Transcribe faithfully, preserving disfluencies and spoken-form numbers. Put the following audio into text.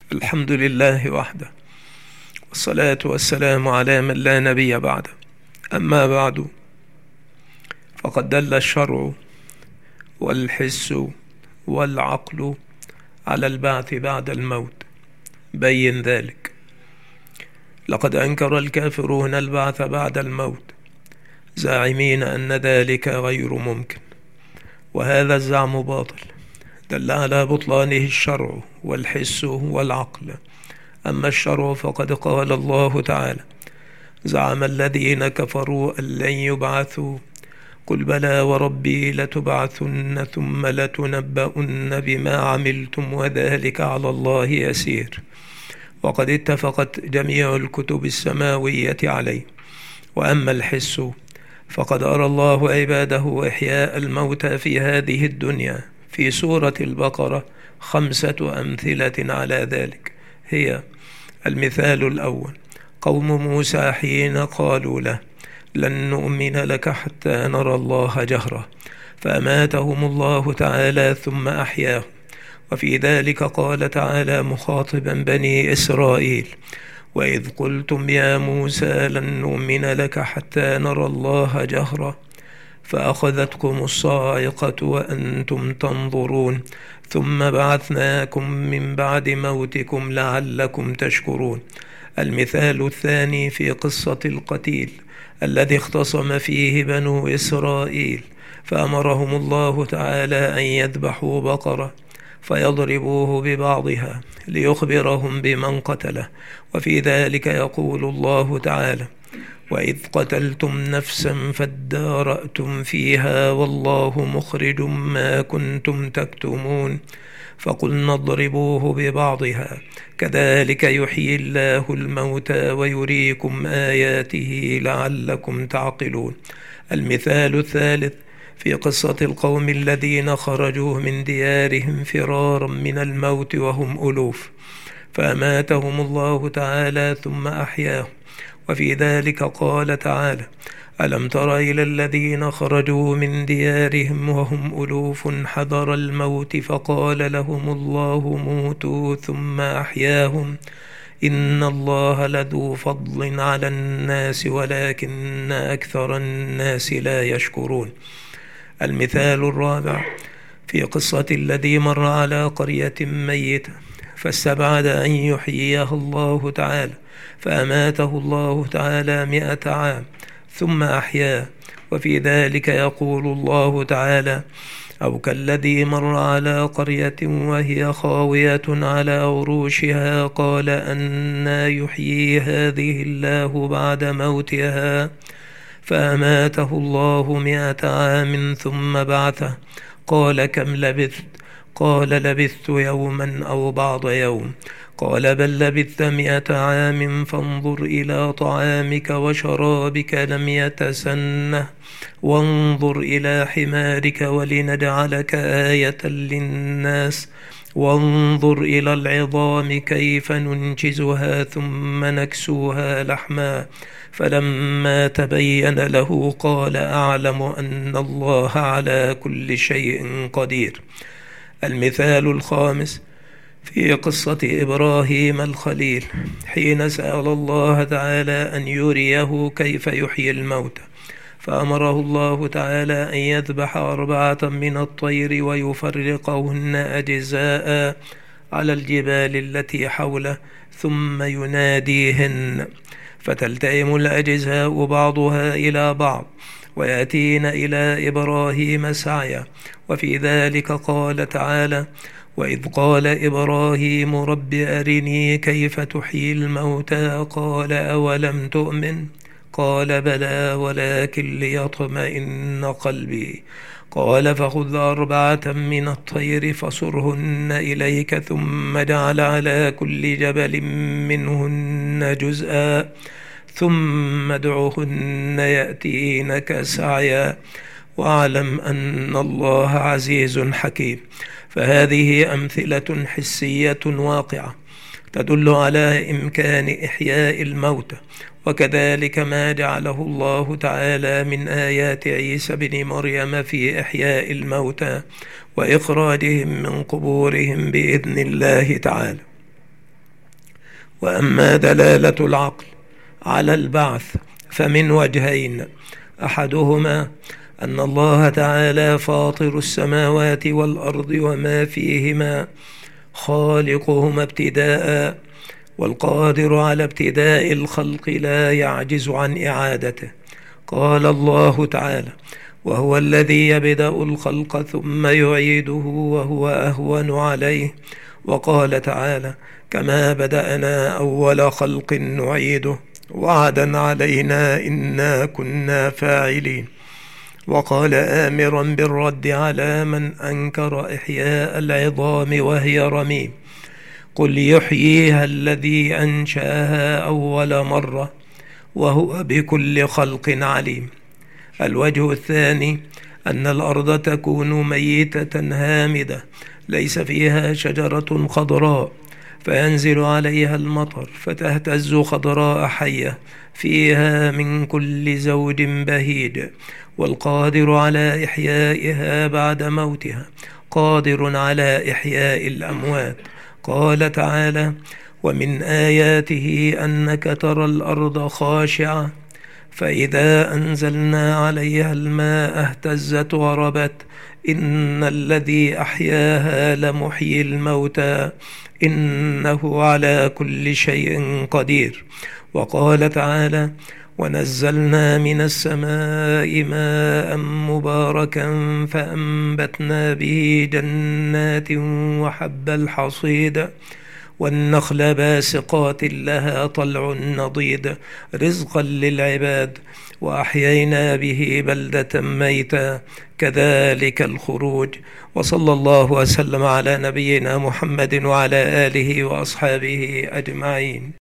الحمد لله وحده، والصلاة والسلام على من لا نبي بعده. أما بعد، فقد دل الشرع والحس والعقل على البعث بعد الموت. بين ذلك. لقد أنكر الكافرون البعث بعد الموت، زاعمين أن ذلك غير ممكن، وهذا الزعم باطل. دل على بطلانه الشرع والحس والعقل. أما الشرع فقد قال الله تعالى: زعم الذين كفروا أن لن يبعثوا، قل بلى وربي لتبعثن ثم لتنبؤن بما عملتم وذلك على الله يسير. وقد اتفقت جميع الكتب السماوية عليه. وأما الحس فقد أرى الله عباده إحياء الموتى في هذه الدنيا في سورة البقرة خمسة أمثلة على ذلك. هي: المثال الأول قوم موسى حين قالوا له: لن نؤمن لك حتى نرى الله جهرة، فأماتهم الله تعالى ثم أحياهم. وفي ذلك قال تعالى مخاطبا بني إسرائيل: وإذ قلتم يا موسى لن نؤمن لك حتى نرى الله جهرة، فأخذتكم الصاعقة وأنتم تنظرون، ثم بعثناكم من بعد موتكم لعلكم تشكرون. المثال الثاني في قصة القتيل الذي اختصم فيه بنو إسرائيل، فأمرهم الله تعالى أن يذبحوا بقرة فيضربوه ببعضها ليخبرهم بمن قتله. وفي ذلك يقول الله تعالى: وإذ قتلتم نفسا فادارأتم فيها والله مخرج ما كنتم تكتمون، فقلنا اضربوه ببعضها كذلك يحيي الله الموتى ويريكم آياته لعلكم تعقلون. المثال الثالث في قصة القوم الذين خرجوا من ديارهم فرارا من الموت وهم ألوف، فأماتهم الله تعالى ثم أحياهم. وفي ذلك قال تعالى: ألم تر إلى الذين خرجوا من ديارهم وهم ألوف حذر الموت فقال لهم الله موتوا ثم أحياهم، إن الله لذو فضل على الناس ولكن أكثر الناس لا يشكرون. المثال الرابع في قصة الذي مر على قرية ميتة فاستبعد أن يحييها الله تعالى، فأماته الله تعالى مئة عام ثم أحياه. وفي ذلك يقول الله تعالى: أو كالذي مر على قرية وهي خاوية على عروشها قال أنى يحيي هذه الله بعد موتها، فأماته الله مئة عام ثم بعثه، قال كم لبثت؟ قال لبثت يوما أو بعض يوم. قال بل لبثت مئة عام فانظر إلى طعامك وشرابك لم يتسنه، وانظر إلى حمارك ولنجعلك آية للناس، وانظر إلى العظام كيف ننشزها ثم نكسوها لحما، فلما تبين له قال أعلم أن الله على كل شيء قدير. المثال الخامس في قصة إبراهيم الخليل حين سأل الله تعالى أن يريه كيف يحيي الموتى، فأمره الله تعالى أن يذبح أربعة من الطير ويفرقهن أجزاء على الجبال التي حوله ثم يناديهن، فتلتئم الأجزاء بعضها إلى بعض ويأتين إلى إبراهيم سعيا. وفي ذلك قال تعالى: وإذ قال إبراهيم رب أرني كيف تحيي الموتى قال أولم تؤمن؟ قال بلى ولكن ليطمئن قلبي. قال فخذ أربعة من الطير فصرهن إليك ثم اجعل على كل جبل منهن جزءا ثم ادعهن يأتينك سعيا واعلم أن الله عزيز حكيم. فهذه أمثلة حسية واقعة تدل على إمكان إحياء الموتى، وكذلك ما جعله الله تعالى من آيات عيسى بن مريم في إحياء الموتى وإخراجهم من قبورهم بإذن الله تعالى. وأما دلالة العقل على البعث فمن وجهين: أحدهما أن الله تعالى فاطر السماوات والأرض وما فيهما، خالقهما ابتداء، والقادر على ابتداء الخلق لا يعجز عن إعادته. قال الله تعالى: وهو الذي يبدأ الخلق ثم يعيده وهو أهون عليه. وقال تعالى: كما بدأنا أول خلق نعيده وعدا علينا إنا كنا فاعلين. وقال آمرا بالرد على من أنكر إحياء العظام وهي رميم: قل يحييها الذي أنشأها أول مرة وهو بكل خلق عليم. الوجه الثاني أن الأرض تكون ميتة هامدة ليس فيها شجرة خضراء، فينزل عليها المطر فتهتز خضراء حية فيها من كل زوج بهيج، والقادر على إحيائها بعد موتها قادر على إحياء الأموات. قال تعالى: ومن آياته أنك ترى الأرض خاشعة فإذا أنزلنا عليها الماء اهتزت وربت إن الذي أحياها لمحيي الموتى إنه على كل شيء قدير. وقال تعالى: ونزلنا من السماء ماء مباركا فأنبتنا به جنات وحب الحصيد والنخل باسقات لها طلع نضيد رزقا للعباد وأحيينا به بلدة ميتا كذلك الخروج. وصلى الله وسلم على نبينا محمد وعلى آله وأصحابه أجمعين.